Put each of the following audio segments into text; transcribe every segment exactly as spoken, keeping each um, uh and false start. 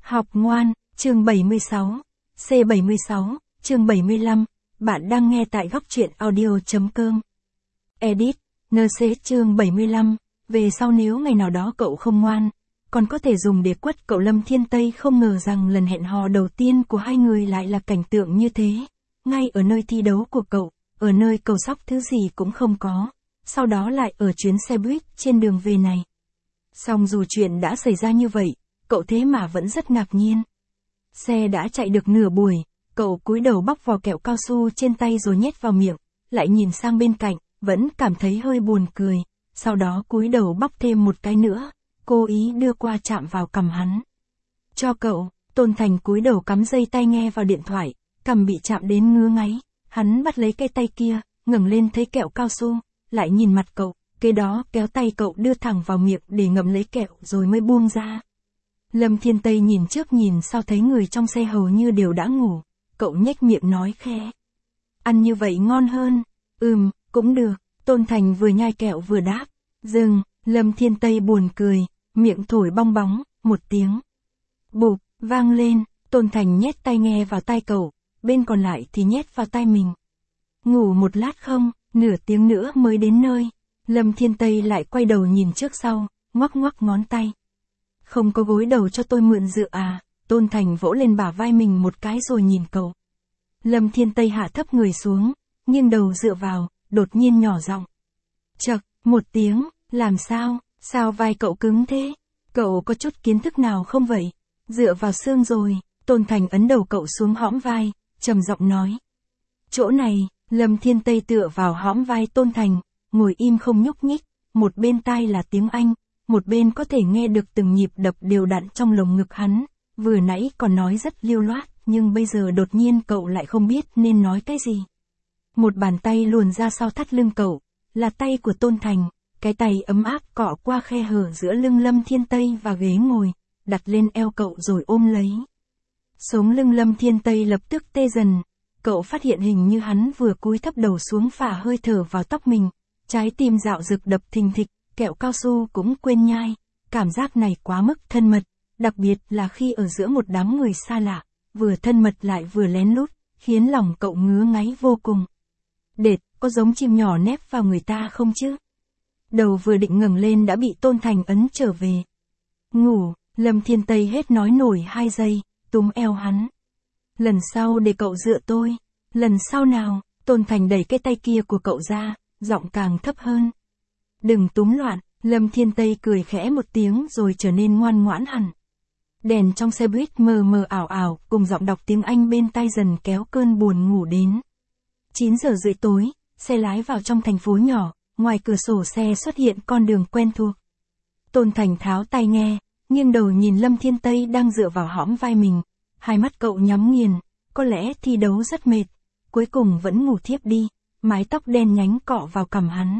Học ngoan, chương bảy mươi sáu, C bảy mươi sáu, chương bảy mươi lăm, bạn đang nghe tại góc truyện audio.com. Edit, en xê chương bảy mươi lăm, về sau nếu ngày nào đó cậu không ngoan, còn có thể dùng để quất cậu. Lâm Thiên Tây không ngờ rằng lần hẹn hò đầu tiên của hai người lại là cảnh tượng như thế, ngay ở nơi thi đấu của cậu, ở nơi cầu sóc thứ gì cũng không có, sau đó lại ở chuyến xe buýt trên đường về này. Song dù chuyện đã xảy ra như vậy, cậu thế mà vẫn rất ngạc nhiên. Xe đã chạy được nửa buổi, cậu cúi đầu bóc vỏ kẹo cao su trên tay rồi nhét vào miệng, lại nhìn sang bên cạnh, vẫn cảm thấy hơi buồn cười, sau đó cúi đầu bóc thêm một cái nữa, cố ý đưa qua chạm vào cằm hắn. Cho cậu, Tôn Thành cúi đầu cắm dây tai nghe vào điện thoại, cằm bị chạm đến ngứa ngáy, hắn bắt lấy cái tay kia, ngẩng lên thấy kẹo cao su, lại nhìn mặt cậu, kế đó kéo tay cậu đưa thẳng vào miệng để ngậm lấy kẹo rồi mới buông ra. Lâm Thiên Tây nhìn trước nhìn sau thấy người trong xe hầu như đều đã ngủ, cậu nhếch miệng nói khẽ. Ăn như vậy ngon hơn, ừm, cũng được, Tôn Thành vừa nhai kẹo vừa đáp. Dừng, Lâm Thiên Tây buồn cười, miệng thổi bong bóng, một tiếng. Bụp, vang lên, Tôn Thành nhét tai nghe vào tai cậu, bên còn lại thì nhét vào tai mình. Ngủ một lát không, nửa tiếng nữa mới đến nơi. Lâm Thiên Tây lại quay đầu nhìn trước sau, ngoắc ngoắc ngón tay. Không có gối đầu cho tôi mượn dựa à? Tôn Thành vỗ lên bả vai mình một cái rồi nhìn cậu. Lâm Thiên Tây hạ thấp người xuống, nghiêng đầu dựa vào, đột nhiên nhỏ giọng. Chậc, một tiếng, làm sao, sao vai cậu cứng thế? Cậu có chút kiến thức nào không vậy? Dựa vào xương rồi, Tôn Thành ấn đầu cậu xuống hõm vai, trầm giọng nói. Chỗ này, Lâm Thiên Tây tựa vào hõm vai Tôn Thành, ngồi im không nhúc nhích, một bên tai là tiếng Anh, một bên có thể nghe được từng nhịp đập đều đặn trong lồng ngực hắn, vừa nãy còn nói rất lưu loát, nhưng bây giờ đột nhiên cậu lại không biết nên nói cái gì. Một bàn tay luồn ra sau thắt lưng cậu, là tay của Tôn Thành, cái tay ấm áp cọ qua khe hở giữa lưng Lâm Thiên Tây và ghế ngồi, đặt lên eo cậu rồi ôm lấy. Sống lưng Lâm Thiên Tây lập tức tê dần, cậu phát hiện hình như hắn vừa cúi thấp đầu xuống phả hơi thở vào tóc mình, trái tim dạo dực đập thình thịch, kẹo cao su cũng quên nhai, cảm giác này quá mức thân mật, đặc biệt là khi ở giữa một đám người xa lạ, vừa thân mật lại vừa lén lút, khiến lòng cậu ngứa ngáy vô cùng. Đệt, có giống chim nhỏ nép vào người ta không chứ? Đầu vừa định ngẩng lên đã bị Tôn Thành ấn trở về. Ngủ, Lâm Thiên Tây hết nói nổi hai giây, túm eo hắn. Lần sau để cậu dựa tôi. Lần sau nào? Tôn Thành đẩy cái tay kia của cậu ra, giọng càng thấp hơn. Đừng túm loạn, Lâm Thiên Tây cười khẽ một tiếng rồi trở nên ngoan ngoãn hẳn. Đèn trong xe buýt mờ mờ ảo ảo, cùng giọng đọc tiếng Anh bên tai dần kéo cơn buồn ngủ đến. chín giờ rưỡi tối, xe lái vào trong thành phố nhỏ, ngoài cửa sổ xe xuất hiện con đường quen thuộc. Tôn Thành tháo tai nghe, nghiêng đầu nhìn Lâm Thiên Tây đang dựa vào hõm vai mình, hai mắt cậu nhắm nghiền, có lẽ thi đấu rất mệt, cuối cùng vẫn ngủ thiếp đi, mái tóc đen nhánh cọ vào cằm hắn.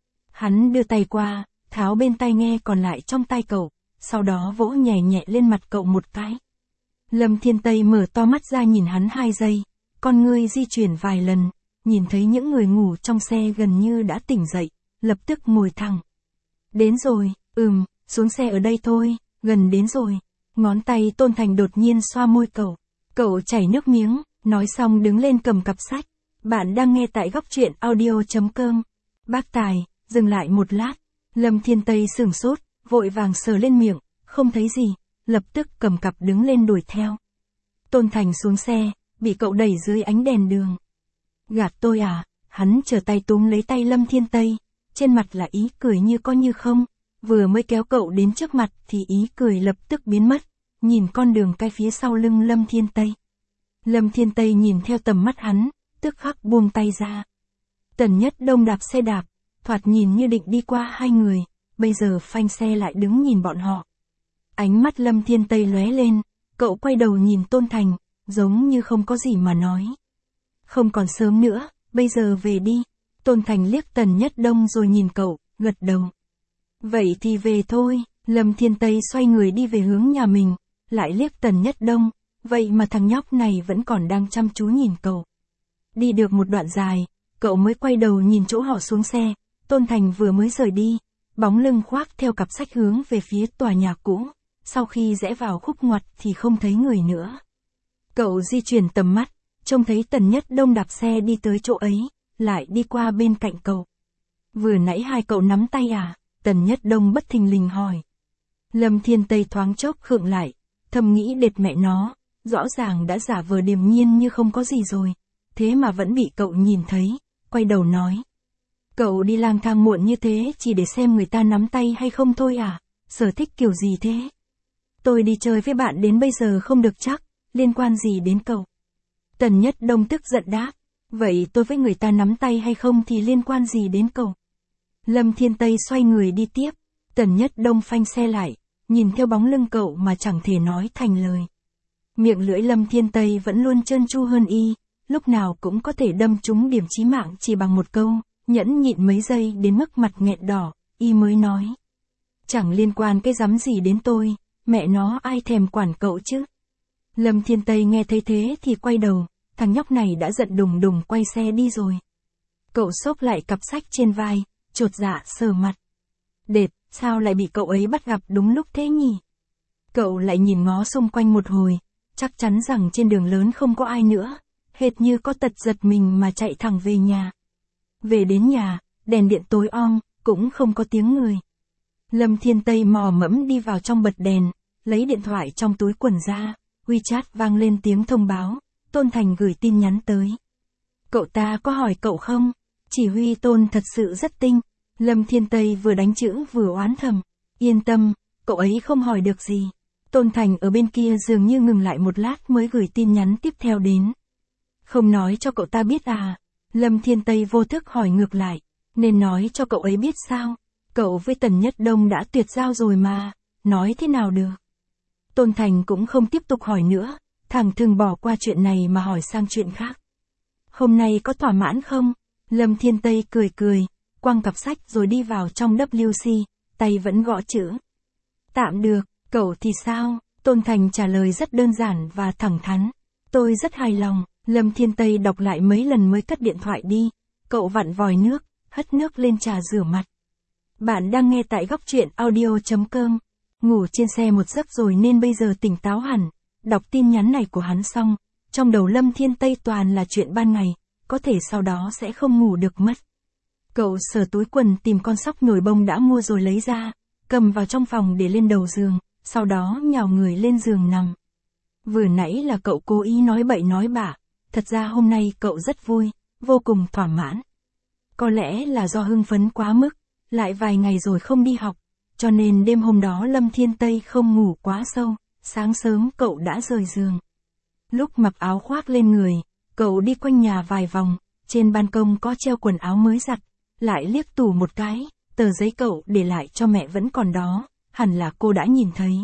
Hắn đưa tay qua, tháo bên tai nghe còn lại trong tai cậu, sau đó vỗ nhẹ nhẹ lên mặt cậu một cái. Lâm Thiên Tây mở to mắt ra nhìn hắn hai giây, con ngươi di chuyển vài lần, nhìn thấy những người ngủ trong xe gần như đã tỉnh dậy, lập tức ngồi thẳng. Đến rồi, ừm, xuống xe ở đây thôi, gần đến rồi. Ngón tay Tôn Thành đột nhiên xoa môi cậu, cậu chảy nước miếng, nói xong đứng lên cầm cặp sách. Bạn đang nghe tại góc truyện audio.com. Bác Tài, dừng lại một lát, Lâm Thiên Tây sửng sốt, vội vàng sờ lên miệng, không thấy gì, lập tức cầm cặp đứng lên đuổi theo. Tôn Thành xuống xe, bị cậu đẩy dưới ánh đèn đường. Gạt tôi à? Hắn trở tay túm lấy tay Lâm Thiên Tây, trên mặt là ý cười như có như không, vừa mới kéo cậu đến trước mặt thì ý cười lập tức biến mất, nhìn con đường cái phía sau lưng Lâm Thiên Tây. Lâm Thiên Tây nhìn theo tầm mắt hắn, tức khắc buông tay ra. Tần Nhất Đông đạp xe đạp, thoạt nhìn như định đi qua hai người, bây giờ phanh xe lại đứng nhìn bọn họ. Ánh mắt Lâm Thiên Tây lóe lên, cậu quay đầu nhìn Tôn Thành, giống như không có gì mà nói. Không còn sớm nữa, bây giờ về đi. Tôn Thành liếc Tần Nhất Đông rồi nhìn cậu, gật đầu. Vậy thì về thôi. Lâm Thiên Tây xoay người đi về hướng nhà mình, lại liếc Tần Nhất Đông, vậy mà thằng nhóc này vẫn còn đang chăm chú nhìn cậu. Đi được một đoạn dài, cậu mới quay đầu nhìn chỗ họ xuống xe, Tôn Thành vừa mới rời đi, bóng lưng khoác theo cặp sách hướng về phía tòa nhà cũ, sau khi rẽ vào khúc ngoặt thì không thấy người nữa. Cậu di chuyển tầm mắt, trông thấy Tần Nhất Đông đạp xe đi tới chỗ ấy, lại đi qua bên cạnh cậu. Vừa nãy hai cậu nắm tay à? Tần Nhất Đông bất thình lình hỏi. Lâm Thiên Tây thoáng chốc khựng lại, thầm nghĩ đệt mẹ nó, rõ ràng đã giả vờ điềm nhiên như không có gì rồi, thế mà vẫn bị cậu nhìn thấy, quay đầu nói. Cậu đi lang thang muộn như thế chỉ để xem người ta nắm tay hay không thôi à? Sở thích kiểu gì thế? Tôi đi chơi với bạn đến bây giờ không được chắc, liên quan gì đến cậu? Tần Nhất Đông tức giận đáp. Vậy tôi với người ta nắm tay hay không thì liên quan gì đến cậu? Lâm Thiên Tây xoay người đi tiếp, Tần Nhất Đông phanh xe lại, nhìn theo bóng lưng cậu mà chẳng thể nói thành lời. Miệng lưỡi Lâm Thiên Tây vẫn luôn trơn tru hơn y, lúc nào cũng có thể đâm trúng điểm chí mạng chỉ bằng một câu, nhẫn nhịn mấy giây đến mức mặt nghẹt đỏ, y mới nói. Chẳng liên quan cái rắm gì đến tôi, mẹ nó ai thèm quản cậu chứ. Lâm Thiên Tây nghe thấy thế thì quay đầu, thằng nhóc này đã giận đùng đùng quay xe đi rồi. Cậu xốc lại cặp sách trên vai, chột dạ sờ mặt. Đệt, sao lại bị cậu ấy bắt gặp đúng lúc thế nhỉ? Cậu lại nhìn ngó xung quanh một hồi, chắc chắn rằng trên đường lớn không có ai nữa, hệt như có tật giật mình mà chạy thẳng về nhà. Về đến nhà, đèn điện tối om, cũng không có tiếng người. Lâm Thiên Tây mò mẫm đi vào trong bật đèn, lấy điện thoại trong túi quần ra, WeChat vang lên tiếng thông báo, Tôn Thành gửi tin nhắn tới. Cậu ta có hỏi cậu không? Chỉ huy Tôn thật sự rất tinh. Lâm Thiên Tây vừa đánh chữ vừa oán thầm. Yên tâm, cậu ấy không hỏi được gì. Tôn Thành ở bên kia dường như ngừng lại một lát mới gửi tin nhắn tiếp theo đến. Không nói cho cậu ta biết à? Lâm Thiên Tây vô thức hỏi ngược lại. Nên nói cho cậu ấy biết sao? Cậu với Tần Nhất Đông đã tuyệt giao rồi mà. Nói thế nào được? Tôn Thành cũng không tiếp tục hỏi nữa. Thằng thường bỏ qua chuyện này mà hỏi sang chuyện khác. Hôm nay có thỏa mãn không? Lâm Thiên Tây cười cười, quăng cặp sách rồi đi vào trong W C, tay vẫn gõ chữ. Tạm được, cậu thì sao? Tôn Thành trả lời rất đơn giản và thẳng thắn. Tôi rất hài lòng. Lâm Thiên Tây đọc lại mấy lần mới cất điện thoại đi. Cậu vặn vòi nước, hất nước lên trà rửa mặt. Bạn đang nghe tại góc truyện audio chấm com. Ngủ trên xe một giấc rồi nên bây giờ tỉnh táo hẳn. Đọc tin nhắn này của hắn xong, trong đầu Lâm Thiên Tây toàn là chuyện ban ngày, có thể sau đó sẽ không ngủ được mất. Cậu sờ túi quần tìm con sóc nhồi bông đã mua rồi lấy ra, cầm vào trong phòng để lên đầu giường, sau đó nhào người lên giường nằm. Vừa nãy là cậu cố ý nói bậy nói bạ, thật ra hôm nay cậu rất vui, vô cùng thỏa mãn. Có lẽ là do hưng phấn quá mức, lại vài ngày rồi không đi học, cho nên đêm hôm đó Lâm Thiên Tây không ngủ quá sâu, sáng sớm cậu đã rời giường. Lúc mặc áo khoác lên người, cậu đi quanh nhà vài vòng, trên ban công có treo quần áo mới giặt, lại liếc tủ một cái, tờ giấy cậu để lại cho mẹ vẫn còn đó, hẳn là cô đã nhìn thấy.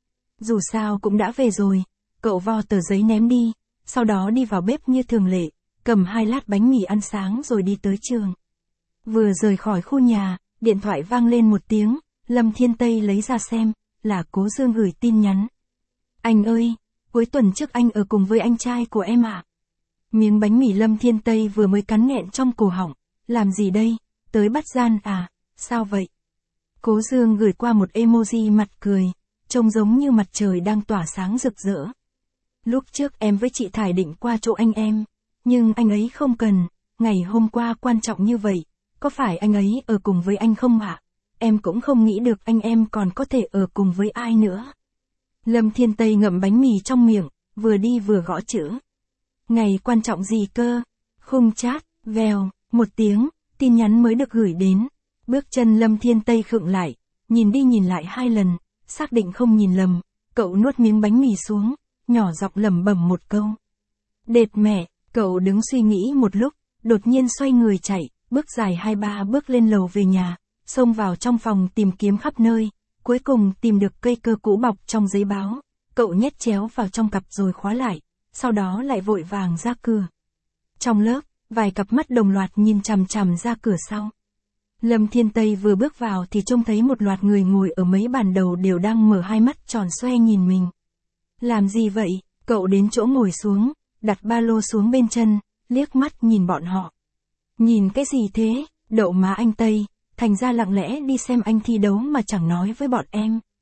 Dù sao cũng đã về rồi, cậu vo tờ giấy ném đi, sau đó đi vào bếp như thường lệ, cầm hai lát bánh mì ăn sáng rồi đi tới trường. Vừa rời khỏi khu nhà, điện thoại vang lên một tiếng, Lâm Thiên Tây lấy ra xem, là Cố Dương gửi tin nhắn. Anh ơi, cuối tuần trước anh ở cùng với anh trai của em ạ. À? Miếng bánh mì Lâm Thiên Tây vừa mới cắn nghẹn trong cổ họng, làm gì đây, tới bắt gian à, sao vậy? Cố Dương gửi qua một emoji mặt cười, trông giống như mặt trời đang tỏa sáng rực rỡ. Lúc trước em với chị Thải định qua chỗ anh em, nhưng anh ấy không cần, ngày hôm qua quan trọng như vậy, có phải anh ấy ở cùng với anh không ạ? À? Em cũng không nghĩ được anh em còn có thể ở cùng với ai nữa. Lâm Thiên Tây ngậm bánh mì trong miệng, vừa đi vừa gõ chữ. Ngày quan trọng gì cơ? Khung chat, vèo, một tiếng, tin nhắn mới được gửi đến. Bước chân Lâm Thiên Tây khựng lại, nhìn đi nhìn lại hai lần, xác định không nhìn lầm, cậu nuốt miếng bánh mì xuống, nhỏ giọng lẩm bẩm một câu. Đệt mẹ, cậu đứng suy nghĩ một lúc, đột nhiên xoay người chạy, bước dài hai ba bước lên lầu về nhà, xông vào trong phòng tìm kiếm khắp nơi, cuối cùng tìm được cây cơ cũ bọc trong giấy báo, cậu nhét chéo vào trong cặp rồi khóa lại, sau đó lại vội vàng ra cửa. Trong lớp, vài cặp mắt đồng loạt nhìn chằm chằm ra cửa sau. Lâm Thiên Tây vừa bước vào thì trông thấy một loạt người ngồi ở mấy bàn đầu đều đang mở hai mắt tròn xoe nhìn mình. Làm gì vậy? Cậu đến chỗ ngồi xuống, đặt ba lô xuống bên chân, liếc mắt nhìn bọn họ. Nhìn cái gì thế? Đậu má anh Tây, thành ra lặng lẽ đi xem anh thi đấu mà chẳng nói với bọn em.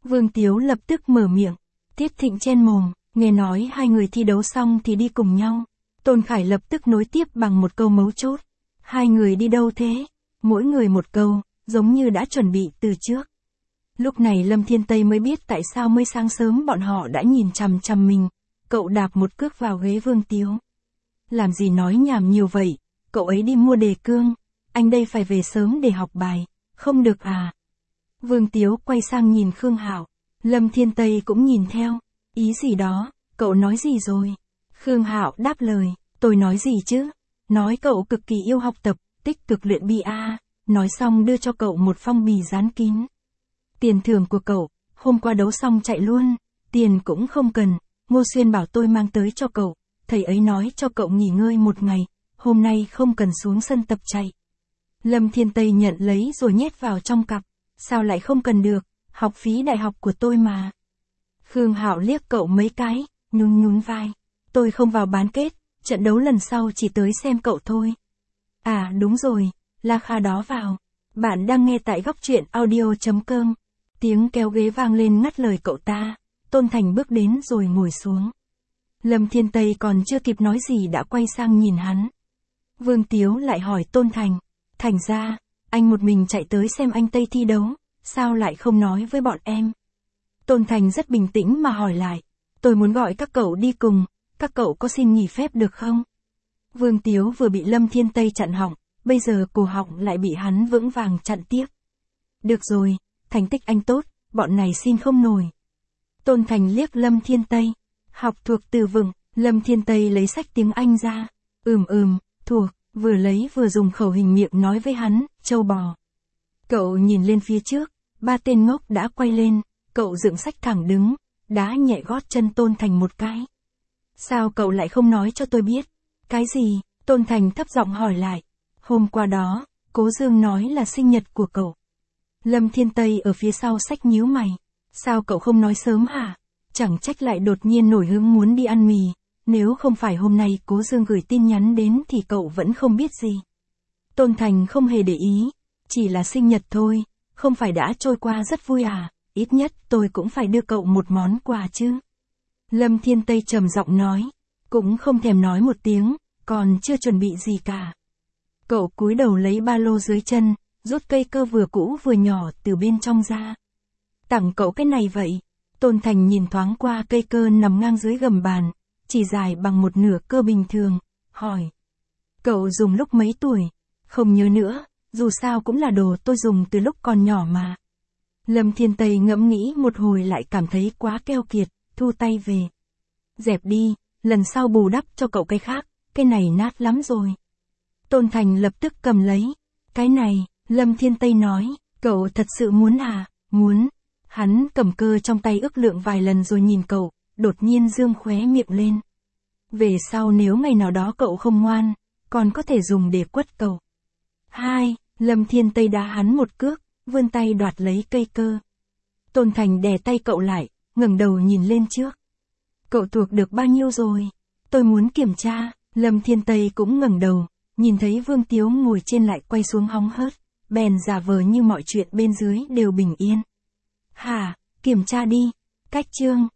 Vương Tiếu lập tức mở miệng. Tiết Thịnh chen mồm, nghe nói hai người thi đấu xong thì đi cùng nhau. Tôn Khải lập tức nối tiếp bằng một câu mấu chốt. Hai người đi đâu thế? Mỗi người một câu, giống như đã chuẩn bị từ trước. Lúc này Lâm Thiên Tây mới biết tại sao mới sáng sớm bọn họ đã nhìn chằm chằm mình. Cậu đạp một cước vào ghế Vương Tiếu. Làm gì nói nhảm nhiều vậy, cậu ấy đi mua đề cương. Anh đây phải về sớm để học bài, không được à? Vương Tiếu quay sang nhìn Khương Hạo. Lâm Thiên Tây cũng nhìn theo. Ý gì đó, cậu nói gì rồi? Khương Hạo đáp lời, tôi nói gì chứ? Nói cậu cực kỳ yêu học tập, tích cực luyện bi a. Nói xong đưa cho cậu một phong bì dán kín. Tiền thưởng của cậu, hôm qua đấu xong chạy luôn, tiền cũng không cần, Ngô Xuyên bảo tôi mang tới cho cậu, thầy ấy nói cho cậu nghỉ ngơi một ngày, hôm nay không cần xuống sân tập chạy. Lâm Thiên Tây nhận lấy rồi nhét vào trong cặp, sao lại không cần được, học phí đại học của tôi mà. Khương Hạo liếc cậu mấy cái, nhún nhún vai, tôi không vào bán kết, trận đấu lần sau chỉ tới xem cậu thôi. À đúng rồi, La Kha đó vào. Bạn đang nghe tại góc truyện audio.com. Tiếng kéo ghế vang lên ngắt lời cậu ta. Tôn Thành bước đến rồi ngồi xuống. Lâm Thiên Tây còn chưa kịp nói gì đã quay sang nhìn hắn. Vương Tiếu lại hỏi Tôn Thành. Thành ra, anh một mình chạy tới xem anh Tây thi đấu, sao lại không nói với bọn em? Tôn Thành rất bình tĩnh mà hỏi lại. Tôi muốn gọi các cậu đi cùng, các cậu có xin nghỉ phép được không? Vương Tiếu vừa bị Lâm Thiên Tây chặn họng, bây giờ cổ họng lại bị hắn vững vàng chặn tiếp. Được rồi, thành tích anh tốt, bọn này xin không nổi. Tôn Thành liếc Lâm Thiên Tây. Học thuộc từ vựng, Lâm Thiên Tây lấy sách tiếng Anh ra. Ừm ừm, thuộc, vừa lấy vừa dùng khẩu hình miệng nói với hắn, châu bò. Cậu nhìn lên phía trước, ba tên ngốc đã quay lên, cậu dựng sách thẳng đứng, đá nhẹ gót chân Tôn Thành một cái. Sao cậu lại không nói cho tôi biết? Cái gì? Tôn Thành thấp giọng hỏi lại. Hôm qua đó, Cố Dương nói là sinh nhật của cậu. Lâm Thiên Tây ở phía sau xách nhíu mày. Sao cậu không nói sớm hả? Chẳng trách lại đột nhiên nổi hứng muốn đi ăn mì. Nếu không phải hôm nay Cố Dương gửi tin nhắn đến thì cậu vẫn không biết gì. Tôn Thành không hề để ý. Chỉ là sinh nhật thôi, không phải đã trôi qua rất vui à? Ít nhất tôi cũng phải đưa cậu một món quà chứ. Lâm Thiên Tây trầm giọng nói. Cũng không thèm nói một tiếng, còn chưa chuẩn bị gì cả. Cậu cúi đầu lấy ba lô dưới chân, rút cây cơ vừa cũ vừa nhỏ từ bên trong ra. Tặng cậu cái này vậy. Tôn Thành nhìn thoáng qua cây cơ nằm ngang dưới gầm bàn, chỉ dài bằng một nửa cơ bình thường, hỏi. Cậu dùng lúc mấy tuổi? Không nhớ nữa, dù sao cũng là đồ tôi dùng từ lúc còn nhỏ mà. Lâm Thiên Tây ngẫm nghĩ một hồi lại cảm thấy quá keo kiệt, thu tay về. Dẹp đi, lần sau bù đắp cho cậu cái khác, cái này nát lắm rồi. Tôn Thành lập tức cầm lấy. Cái này, Lâm Thiên Tây nói, cậu thật sự muốn à? Muốn. Hắn cầm cơ trong tay ước lượng vài lần rồi nhìn cậu, đột nhiên dương khóe miệng lên. Về sau nếu ngày nào đó cậu không ngoan, còn có thể dùng để quất cậu. Hai, Lâm Thiên Tây đá hắn một cước, vươn tay đoạt lấy cây cơ. Tôn Thành đè tay cậu lại, ngẩng đầu nhìn lên trước. Cậu thuộc được bao nhiêu rồi? Tôi muốn kiểm tra. Lâm Thiên Tây cũng ngẩng đầu, nhìn thấy Vương Tiếu ngồi trên lại quay xuống hóng hớt, bèn giả vờ như mọi chuyện bên dưới đều bình yên. Hả, kiểm tra đi. Cách chương.